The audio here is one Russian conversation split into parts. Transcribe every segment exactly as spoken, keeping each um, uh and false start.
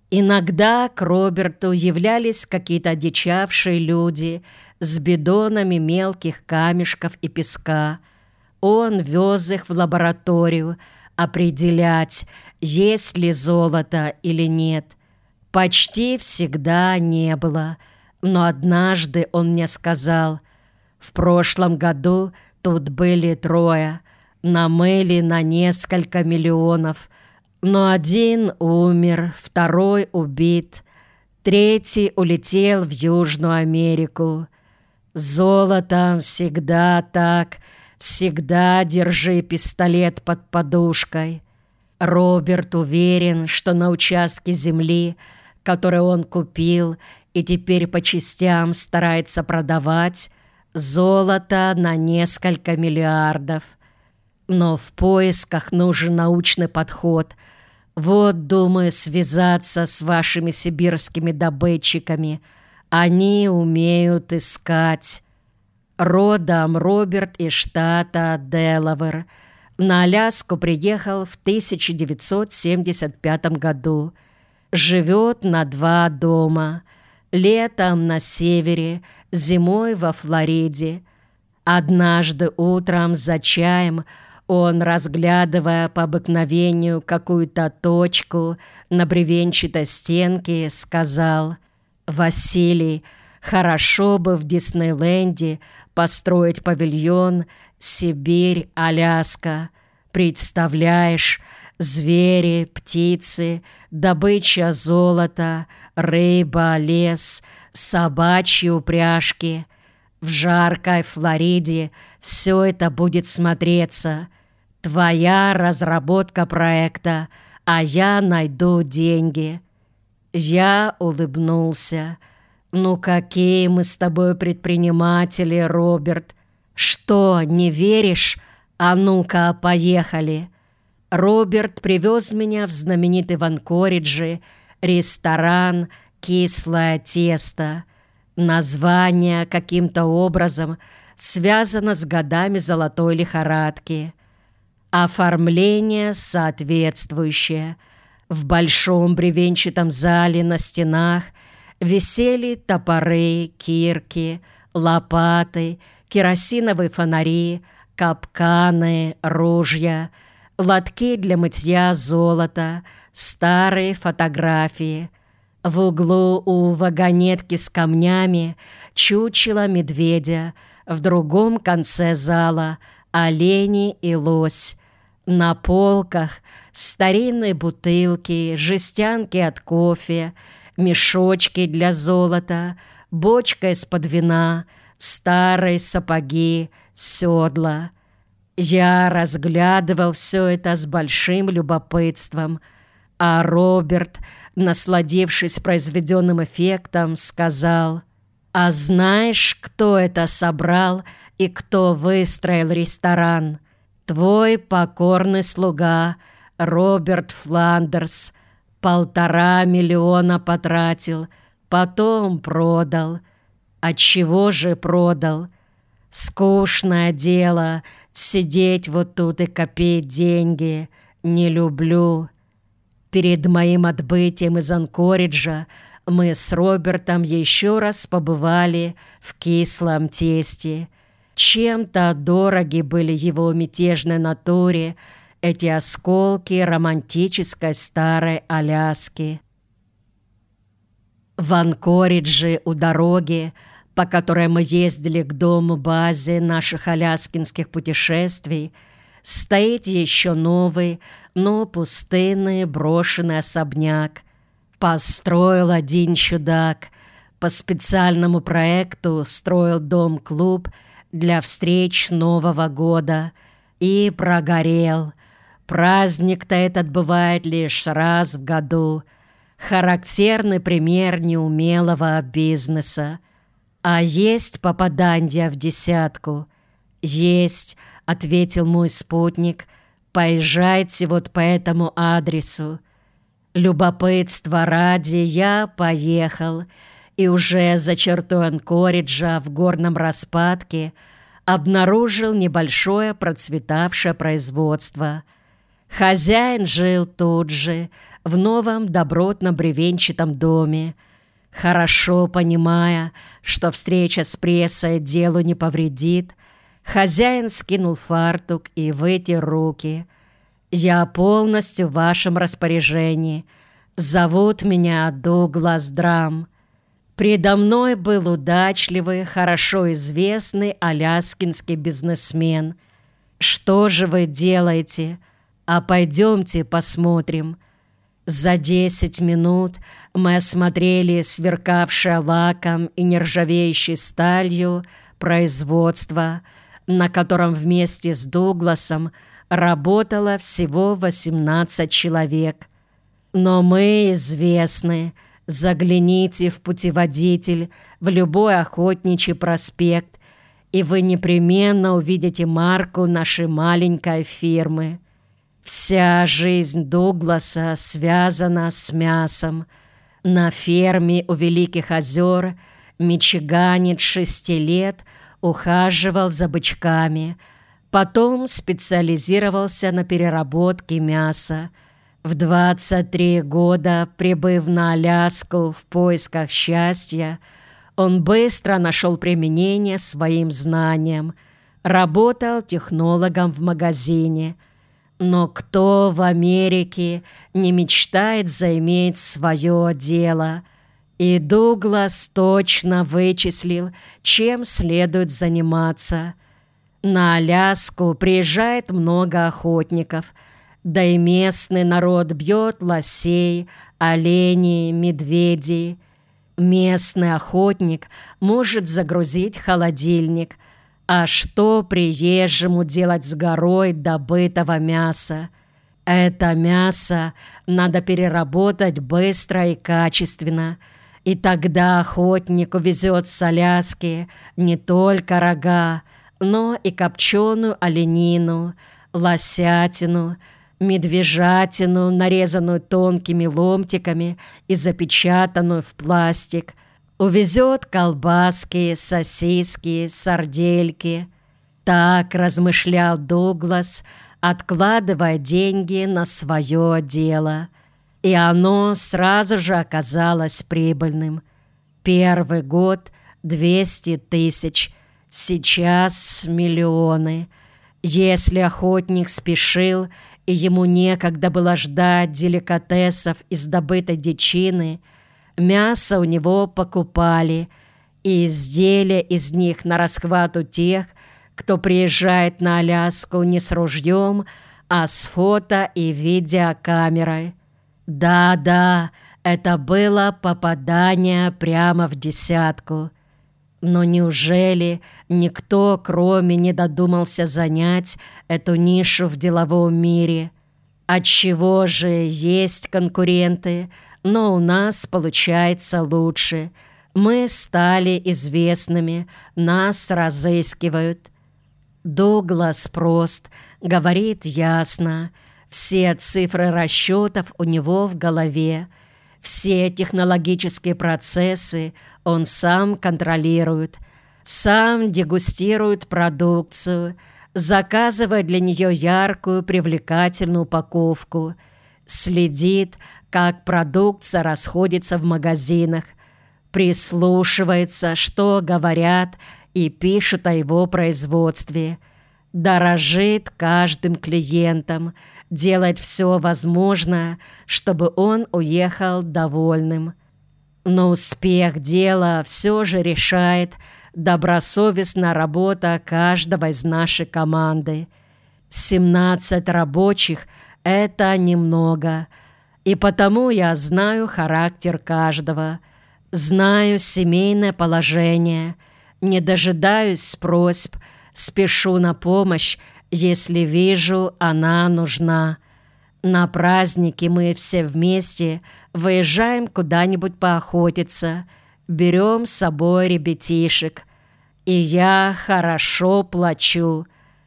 Иногда к Роберту являлись какие-то одичавшие люди с бидонами мелких камешков и песка. Он вез их в лабораторию определять, есть ли золото или нет. Почти всегда не было, но однажды он мне сказал: «В прошлом году тут были трое, намыли на несколько миллионов, но один умер, второй убит, третий улетел в Южную Америку. С золотом всегда так, всегда держи пистолет под подушкой». Роберт уверен, что на участке земли, который он купил и теперь по частям старается продавать, золото на несколько миллиардов. Но в поисках нужен научный подход. Вот, думаю, связаться с вашими сибирскими добытчиками. Они умеют искать. Родом Роберт из штата Делавэр. На Аляску приехал в тысяча девятьсот семьдесят пятом году. Живет на два дома. Летом на севере, зимой во Флориде. Однажды утром за чаем он, разглядывая по обыкновению какую-то точку на бревенчатой стенке, сказал: «Василий, хорошо бы в Диснейленде построить павильон «Сибирь, Аляска». Представляешь, звери, птицы, добыча золота, рыба, лес, собачьи упряжки. В жаркой Флориде все это будет смотреться. Твоя разработка проекта, а я найду деньги». Я улыбнулся. «Ну какие мы с тобой предприниматели, Роберт! Что, не веришь? А ну-ка, поехали!» Роберт привез меня в знаменитый в Анкоридже ресторан «Кислое тесто». Название каким-то образом связано с годами золотой лихорадки. Оформление соответствующее. В большом бревенчатом зале на стенах висели топоры, кирки, лопаты, керосиновые фонари, капканы, ружья, лотки для мытья золота, старые фотографии. В углу у вагонетки с камнями чучело медведя, в другом конце зала олени и лось. На полках старинные бутылки, жестянки от кофе, мешочки для золота, бочка из-под вина, старые сапоги, седла. Я разглядывал все это с большим любопытством, а Роберт, насладившись произведенным эффектом, сказал: «А знаешь, кто это собрал и кто выстроил ресторан? Твой покорный слуга Роберт Фландерс. Полтора миллиона потратил, потом продал». «Отчего же продал?» «Скучное дело сидеть вот тут и копить деньги. Не люблю». Перед моим отбытием из Анкориджа мы с Робертом еще раз побывали в Кислом тесте. Чем-то дороги были его мятежной натуре эти осколки романтической старой Аляски. В Анкоридже у дороги, по которой мы ездили к дому-базе наших аляскинских путешествий, стоит еще новый, но пустынный брошенный особняк. Построил один чудак. По специальному проекту строил дом-клуб для встреч Нового года. И прогорел. Праздник-то этот бывает лишь раз в году. Характерный пример неумелого бизнеса. «А есть попаданья в десятку?» «Есть», — ответил мой спутник. «Поезжайте вот по этому адресу». Любопытства ради я поехал, и уже за чертой Анкориджа в горном распадке обнаружил небольшое процветавшее производство. Хозяин жил тут же, в новом добротно-бревенчатом доме, хорошо понимая, что встреча с прессой делу не повредит. Хозяин скинул фартук и вытер руки. «Я полностью в вашем распоряжении. Зовут меня Дуглас Драм». Предо мной был удачливый, хорошо известный аляскинский бизнесмен. «Что же вы делаете? А пойдемте посмотрим». За десять минут мы осмотрели сверкавшее лаком и нержавеющей сталью производство, на котором вместе с Дугласом работало всего восемнадцать человек. Но мы известны. Загляните в путеводитель в любой охотничий проспект, и вы непременно увидите марку нашей маленькой фирмы. Вся жизнь Дугласа связана с мясом. На ферме у Великих озер мичиганец шести лет ухаживал за бычками, потом специализировался на переработке мяса. В двадцать три года, прибыв на Аляску в поисках счастья, он быстро нашел применение своим знаниям, работал технологом в магазине. Но кто в Америке не мечтает заиметь свое дело? И Дуглас точно вычислил, чем следует заниматься. На Аляску приезжает много охотников, да и местный народ бьет лосей, оленей, медведей. Местный охотник может загрузить холодильник. А что приезжему делать с горой добытого мяса? Это мясо надо переработать быстро и качественно, и тогда охотник увезет с Аляски не только рога, но и копченую оленину, лосятину, медвежатину, нарезанную тонкими ломтиками и запечатанную в пластик, увезет колбаски, сосиски, сардельки. Так размышлял Дуглас, откладывая деньги на свое дело. И оно сразу же оказалось прибыльным. Первый год — двести тысяч, сейчас миллионы. Если охотник спешил, и ему некогда было ждать деликатесов из добытой дичины, мясо у него покупали, и изделия из них на расхват у тех, кто приезжает на Аляску не с ружьем, а с фото и видеокамерой. Да-да, это было попадание прямо в десятку. Но неужели никто, кроме, не додумался занять эту нишу в деловом мире? Отчего же есть конкуренты, но у нас получается лучше. Мы стали известными, нас разыскивают. Дуглас прост, говорит ясно. Все цифры расчетов у него в голове. Все технологические процессы он сам контролирует, сам дегустирует продукцию, заказывает для нее яркую, привлекательную упаковку, следит, как продукция расходится в магазинах, прислушивается, что говорят и пишут о его производстве, дорожит каждым клиентом, делает все возможное, чтобы он уехал довольным. Но успех дела все же решает добросовестная работа каждого из нашей команды. семнадцать рабочих – это немного, и потому я знаю характер каждого, знаю семейное положение, не дожидаюсь просьб, спешу на помощь, если вижу, она нужна. На праздники мы все вместе выезжаем куда-нибудь поохотиться, берем с собой ребятишек. И я хорошо плачу.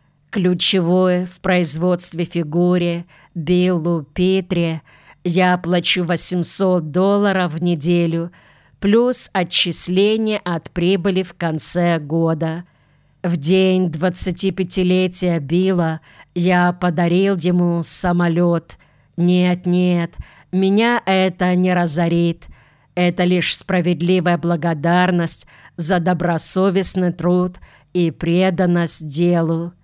Ключевой в производстве фигуре Биллу Питре я плачу восемьсот долларов в неделю, плюс отчисление от прибыли в конце года. В день двадцатипятилетия Билла я подарил ему самолет. Нет, нет, меня это не разорит. Это лишь справедливая благодарность за добросовестный труд и преданность делу.